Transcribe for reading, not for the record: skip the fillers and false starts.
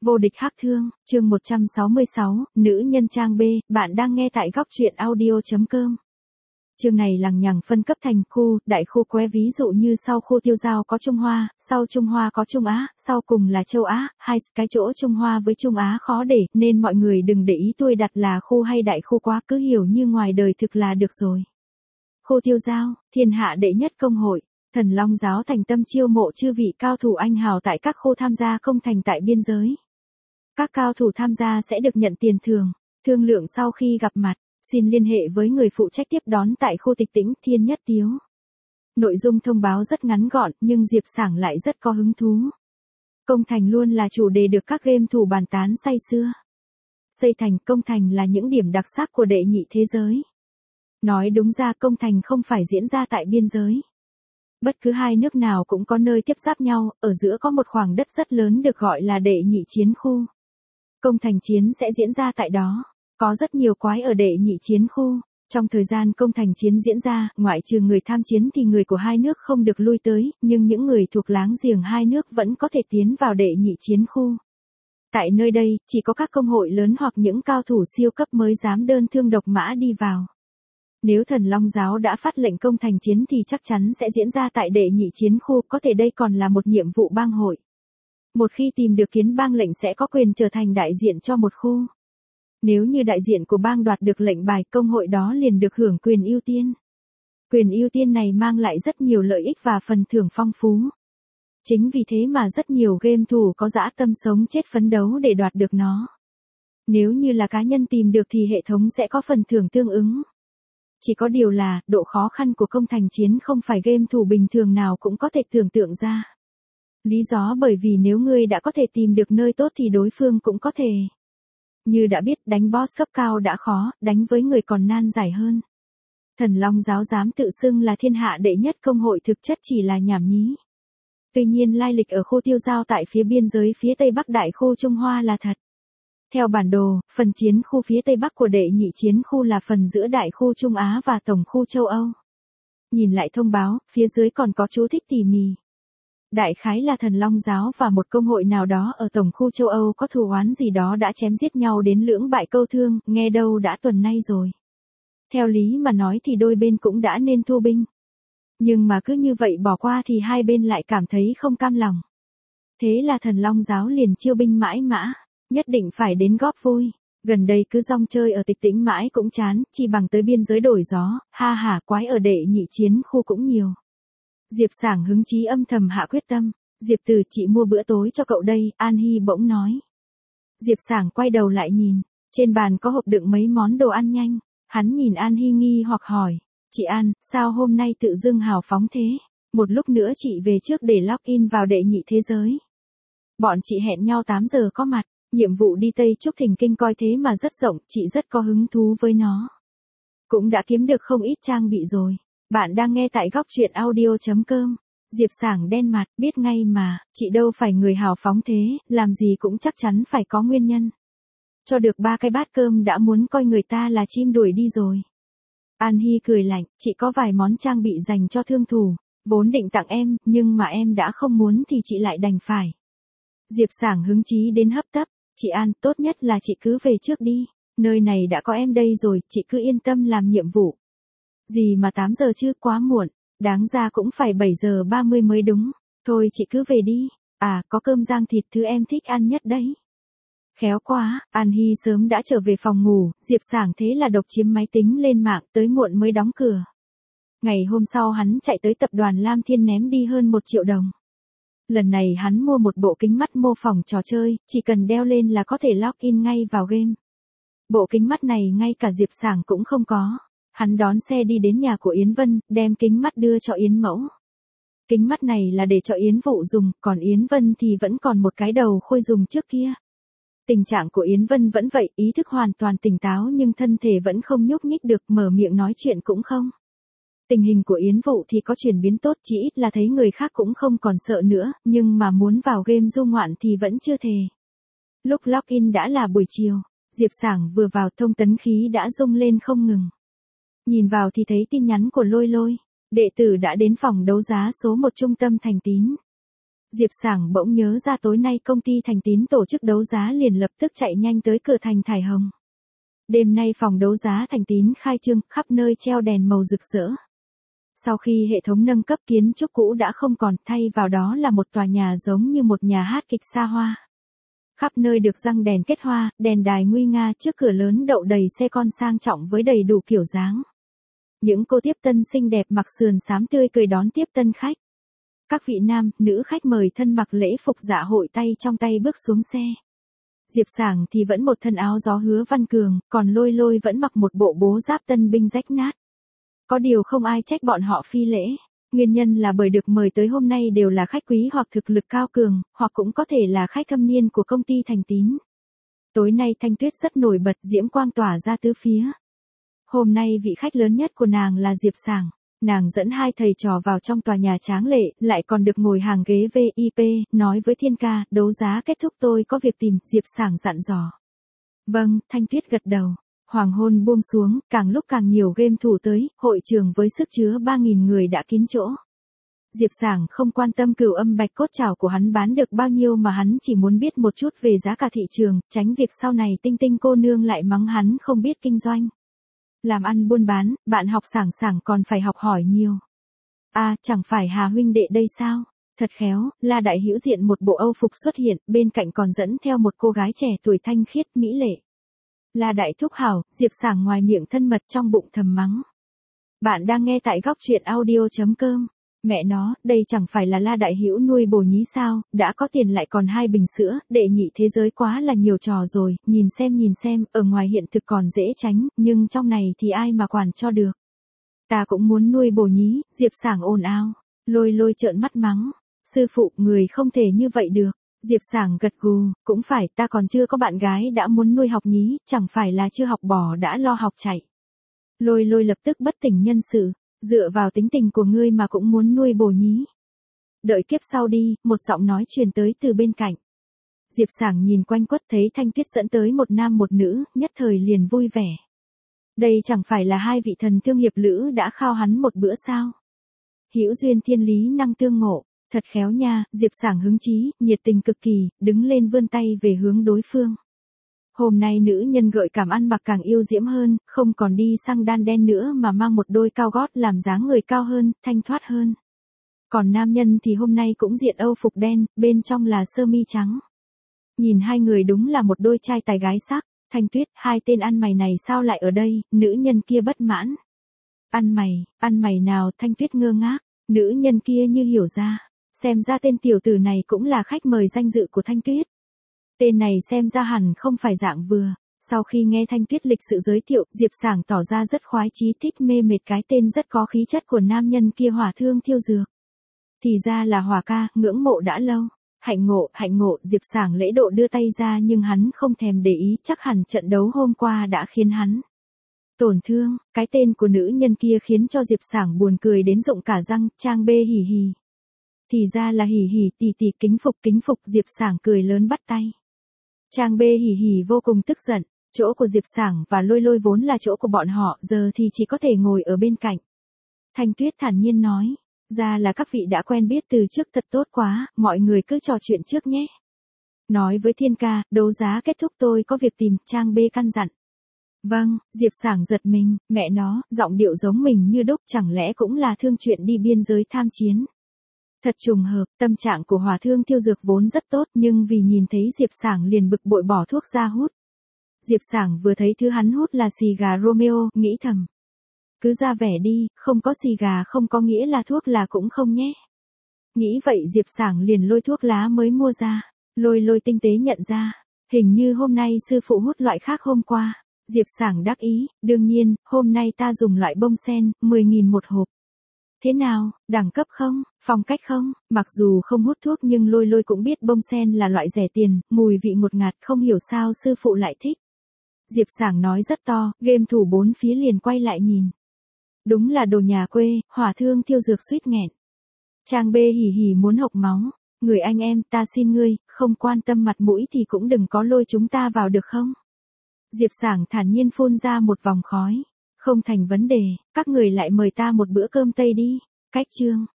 Vô địch hắc thương, chương 166, nữ nhân trang B, bạn đang nghe tại góc truyện audio.com. Chương này lằng nhằng phân cấp thành khu, đại khu qué, ví dụ như sau khu Tiêu Giao có Trung Hoa, sau Trung Hoa có Trung Á, sau cùng là châu Á, hai cái chỗ Trung Hoa với Trung Á khó để, nên mọi người đừng để ý tôi đặt là khu hay đại khu quá, cứ hiểu như ngoài đời thực là được rồi. Khu Tiêu Giao, thiên hạ đệ nhất công hội. Thần Long giáo thành tâm chiêu mộ chư vị cao thủ anh hào tại các khu tham gia công thành tại biên giới. Các cao thủ tham gia sẽ được nhận tiền thưởng, thương lượng sau khi gặp mặt, xin liên hệ với người phụ trách tiếp đón tại khu Tịch Tĩnh, Thiên Nhất Tiếu. Nội dung thông báo rất ngắn gọn nhưng Diệp Sảng lại rất có hứng thú. Công thành luôn là chủ đề được các game thủ bàn tán say sưa. Xây thành, công thành là những điểm đặc sắc của đệ nhị thế giới. Nói đúng ra công thành không phải diễn ra tại biên giới. Bất cứ hai nước nào cũng có nơi tiếp giáp nhau, ở giữa có một khoảng đất rất lớn được gọi là đệ nhị chiến khu. Công thành chiến sẽ diễn ra tại đó. Có rất nhiều quái ở đệ nhị chiến khu. Trong thời gian công thành chiến diễn ra, ngoại trừ người tham chiến thì người của hai nước không được lui tới, nhưng những người thuộc láng giềng hai nước vẫn có thể tiến vào đệ nhị chiến khu. Tại nơi đây, chỉ có các công hội lớn hoặc những cao thủ siêu cấp mới dám đơn thương độc mã đi vào. Nếu Thần Long giáo đã phát lệnh công thành chiến thì chắc chắn sẽ diễn ra tại đệ nhị chiến khu, có thể đây còn là một nhiệm vụ bang hội. Một khi tìm được kiến bang lệnh sẽ có quyền trở thành đại diện cho một khu. Nếu như đại diện của bang đoạt được lệnh bài, công hội đó liền được hưởng quyền ưu tiên. Quyền ưu tiên này mang lại rất nhiều lợi ích và phần thưởng phong phú. Chính vì thế mà rất nhiều game thủ có dã tâm sống chết phấn đấu để đoạt được nó. Nếu như là cá nhân tìm được thì hệ thống sẽ có phần thưởng tương ứng. Chỉ có điều là, độ khó khăn của công thành chiến không phải game thủ bình thường nào cũng có thể tưởng tượng ra. Lý do bởi vì nếu ngươi đã có thể tìm được nơi tốt thì đối phương cũng có thể. Như đã biết, đánh boss cấp cao đã khó, đánh với người còn nan giải hơn. Thần Long giáo dám tự xưng là thiên hạ đệ nhất công hội thực chất chỉ là nhảm nhí. Tuy nhiên lai lịch ở khu Tiêu Giao tại phía biên giới phía tây bắc đại khu Trung Hoa là thật. Theo bản đồ, phần chiến khu phía tây bắc của đệ nhị chiến khu là phần giữa đại khu Trung Á và tổng khu châu Âu. Nhìn lại thông báo, phía dưới còn có chú thích tỉ mỉ. Đại khái là Thần Long giáo và một công hội nào đó ở tổng khu châu Âu có thù oán gì đó đã chém giết nhau đến lưỡng bại câu thương, nghe đâu đã tuần nay rồi. Theo lý mà nói thì đôi bên cũng đã nên thu binh. Nhưng mà cứ như vậy bỏ qua thì hai bên lại cảm thấy không cam lòng. Thế là Thần Long giáo liền chiêu binh mãi mã. Nhất định phải đến góp vui. Gần đây cứ rong chơi ở Tịch Tĩnh mãi cũng chán, chỉ bằng tới biên giới đổi gió, ha hả quái ở đệ nhị chiến khu cũng nhiều. Diệp Sảng hứng chí âm thầm hạ quyết tâm. Diệp Từ, chị mua bữa tối cho cậu đây, An Hi bỗng nói. Diệp Sảng quay đầu lại nhìn, trên bàn có hộp đựng mấy món đồ ăn nhanh. Hắn nhìn An Hi nghi hoặc hỏi, chị An, sao hôm nay tự dưng hào phóng thế? Một lúc nữa chị về trước để login vào đệ nhị thế giới. Bọn chị hẹn nhau 8 giờ có mặt. Nhiệm vụ đi Tây Trúc Thình Kinh coi thế mà rất rộng, chị rất có hứng thú với nó. Cũng đã kiếm được không ít trang bị rồi. Bạn đang nghe tại góc truyện audio.com. Diệp Sảng đen mặt, biết ngay mà, chị đâu phải người hào phóng thế, làm gì cũng chắc chắn phải có nguyên nhân. Cho được 3 cái bát cơm đã muốn coi người ta là chim đuổi đi rồi. An Hi cười lạnh, chị có vài món trang bị dành cho thương thủ, vốn định tặng em, nhưng mà em đã không muốn thì chị lại đành phải. Diệp Sảng hứng chí đến hấp tấp. Chị An, tốt nhất là chị cứ về trước đi. Nơi này đã có em đây rồi, chị cứ yên tâm làm nhiệm vụ. Gì mà 8 giờ chứ, quá muộn. Đáng ra cũng phải 7 giờ 30 mới đúng. Thôi chị cứ về đi. À, có cơm rang thịt thứ em thích ăn nhất đấy. Khéo quá, An Hi sớm đã trở về phòng ngủ, Diệp Sảng thế là độc chiếm máy tính lên mạng, tới muộn mới đóng cửa. Ngày hôm sau hắn chạy tới tập đoàn Lam Thiên ném đi hơn 1 triệu đồng. Lần này hắn mua một bộ kính mắt mô phỏng trò chơi, chỉ cần đeo lên là có thể login ngay vào game. Bộ kính mắt này ngay cả Diệp Sảng cũng không có. Hắn đón xe đi đến nhà của Yến Vân, đem kính mắt đưa cho Yến Mẫu. Kính mắt này là để cho Yến Vụ dùng, còn Yến Vân thì vẫn còn một cái đầu khôi dùng trước kia. Tình trạng của Yến Vân vẫn vậy, ý thức hoàn toàn tỉnh táo nhưng thân thể vẫn không nhúc nhích được, mở miệng nói chuyện cũng không. Tình hình của Yến Vụ thì có chuyển biến tốt, chỉ ít là thấy người khác cũng không còn sợ nữa, nhưng mà muốn vào game du ngoạn thì vẫn chưa thể. Lúc login đã là buổi chiều, Diệp Sảng vừa vào thông tấn khí đã rung lên không ngừng. Nhìn vào thì thấy tin nhắn của Lôi Lôi, đệ tử đã đến phòng đấu giá số 1 trung tâm Thành Tín. Diệp Sảng bỗng nhớ ra tối nay công ty Thành Tín tổ chức đấu giá liền lập tức chạy nhanh tới cửa thành Thải Hồng. Đêm nay phòng đấu giá Thành Tín khai trương, khắp nơi treo đèn màu rực rỡ. Sau khi hệ thống nâng cấp kiến trúc cũ đã không còn, thay vào đó là một tòa nhà giống như một nhà hát kịch xa hoa. Khắp nơi được răng đèn kết hoa, đèn đài nguy nga, trước cửa lớn đậu đầy xe con sang trọng với đầy đủ kiểu dáng. Những cô tiếp tân xinh đẹp mặc sườn xám tươi cười đón tiếp tân khách. Các vị nam, nữ khách mời thân mặc lễ phục dạ hội tay trong tay bước xuống xe. Diệp Sảng thì vẫn một thân áo gió Hứa Văn Cường, còn Lôi Lôi vẫn mặc một bộ bố giáp tân binh rách nát. Có điều không ai trách bọn họ phi lễ. Nguyên nhân là bởi được mời tới hôm nay đều là khách quý hoặc thực lực cao cường, hoặc cũng có thể là khách thâm niên của công ty Thành Tín. Tối nay Thanh Tuyết rất nổi bật, diễm quang tỏa ra tứ phía. Hôm nay vị khách lớn nhất của nàng là Diệp Sảng. Nàng dẫn hai thầy trò vào trong tòa nhà tráng lệ, lại còn được ngồi hàng ghế VIP, nói với Thiên Ca, đấu giá kết thúc tôi có việc tìm, Diệp Sảng dặn dò. Vâng, Thanh Tuyết gật đầu. Hoàng hôn buông xuống, càng lúc càng nhiều game thủ tới, hội trường với sức chứa 3.000 người đã kín chỗ. Diệp Sảng không quan tâm cửu âm bạch cốt chảo của hắn bán được bao nhiêu mà hắn chỉ muốn biết một chút về giá cả thị trường, tránh việc sau này Tinh Tinh cô nương lại mắng hắn không biết kinh doanh. Làm ăn buôn bán, bạn học Sảng còn phải học hỏi nhiều. À, chẳng phải Hà huynh đệ đây sao? Thật khéo, La Đại Hữu diện một bộ Âu phục xuất hiện, bên cạnh còn dẫn theo một cô gái trẻ tuổi thanh khiết mỹ lệ. La Đại thúc hảo, Diệp Sảng ngoài miệng thân mật trong bụng thầm mắng. Bạn đang nghe tại góc truyện audio.com. Mẹ nó, đây chẳng phải là La Đại Hữu nuôi bồ nhí sao, đã có tiền lại còn 2 bình sữa, đệ nhị thế giới quá là nhiều trò rồi, nhìn xem, ở ngoài hiện thực còn dễ tránh, nhưng trong này thì ai mà quản cho được. Ta cũng muốn nuôi bồ nhí, Diệp Sảng ồn ào, Lôi Lôi trợn mắt mắng, sư phụ, người không thể như vậy được. Diệp Sảng gật gù, cũng phải, ta còn chưa có bạn gái đã muốn nuôi học nhí, chẳng phải là chưa học bò đã lo học chạy. Lôi Lôi lập tức bất tỉnh nhân sự, dựa vào tính tình của ngươi mà cũng muốn nuôi bồ nhí. Đợi kiếp sau đi, một giọng nói truyền tới từ bên cạnh. Diệp Sảng nhìn quanh quất thấy Thanh Tuyết dẫn tới một nam một nữ, nhất thời liền vui vẻ. Đây chẳng phải là hai vị thần thương hiệp lữ đã khao hắn một bữa sao? Hữu duyên thiên lý năng tương ngộ. Thật khéo nha, Diệp Sảng hứng chí, nhiệt tình cực kỳ, đứng lên vươn tay về hướng đối phương. Hôm nay nữ nhân gợi cảm ăn mặc càng yêu diễm hơn, không còn đi xăng đan đen nữa mà mang một đôi cao gót làm dáng người cao hơn, thanh thoát hơn. Còn nam nhân thì hôm nay cũng diện Âu phục đen, bên trong là sơ mi trắng. Nhìn hai người đúng là một đôi trai tài gái sắc. Thanh Tuyết, hai tên ăn mày này sao lại ở đây? Nữ nhân kia bất mãn. Ăn mày nào? Thanh Tuyết ngơ ngác, nữ nhân kia như hiểu ra. Xem ra tên tiểu tử này cũng là khách mời danh dự của Thanh Tuyết. Tên này xem ra hẳn không phải dạng vừa. Sau khi nghe Thanh Tuyết lịch sự giới thiệu, Diệp Sảng tỏ ra rất khoái chí, thích mê mệt cái tên rất có khí chất của nam nhân kia, Hỏa Thương Thiêu Dược. Thì ra là Hỏa ca, ngưỡng mộ đã lâu. Hạnh ngộ, Diệp Sảng lễ độ đưa tay ra nhưng hắn không thèm để ý, chắc hẳn trận đấu hôm qua đã khiến hắn tổn thương. Cái tên của nữ nhân kia khiến cho Diệp Sảng buồn cười đến rụng cả răng, Trang bê hì hì. Thì ra là hỉ hỉ tỷ kính phục, Diệp Sảng cười lớn bắt tay. Trang bê hỉ hỉ vô cùng tức giận, chỗ của Diệp Sảng và Lôi Lôi vốn là chỗ của bọn họ, giờ thì chỉ có thể ngồi ở bên cạnh. Thanh Tuyết thản nhiên nói, ra là các vị đã quen biết từ trước, thật tốt quá, mọi người cứ trò chuyện trước nhé. Nói với Thiên Ca, đấu giá kết thúc tôi có việc tìm, Trang bê căn dặn. Vâng, Diệp Sảng giật mình, mẹ nó, giọng điệu giống mình như đúc, chẳng lẽ cũng là thương chuyện đi biên giới tham chiến. Thật trùng hợp, tâm trạng của Hỏa Thương Thiêu Dược vốn rất tốt nhưng vì nhìn thấy Diệp Sảng liền bực bội bỏ thuốc ra hút. Diệp Sảng vừa thấy thứ hắn hút là xì gà Romeo, nghĩ thầm. Cứ ra vẻ đi, không có xì gà không có nghĩa là thuốc là cũng không nhé. Nghĩ vậy Diệp Sảng liền lôi thuốc lá mới mua ra. Lôi Lôi tinh tế nhận ra, hình như hôm nay sư phụ hút loại khác hôm qua. Diệp Sảng đắc ý, đương nhiên, hôm nay ta dùng loại bông sen, 10.000 một hộp. Thế nào, đẳng cấp không, phong cách không? Mặc dù không hút thuốc nhưng Lôi Lôi cũng biết bông sen là loại rẻ tiền, mùi vị ngọt ngạt, không hiểu sao sư phụ lại thích. Diệp Sảng nói rất to, game thủ bốn phía liền quay lại nhìn. Đúng là đồ nhà quê, Hỏa Thương Thiêu Dược suýt nghẹn. Trang bê hỉ hỉ muốn hộc máu. Người anh em, ta xin ngươi, không quan tâm mặt mũi thì cũng đừng có lôi chúng ta vào được không? Diệp Sảng thản nhiên phun ra một vòng khói. Không thành vấn đề, các người lại mời ta một bữa cơm Tây đi. Cách chương.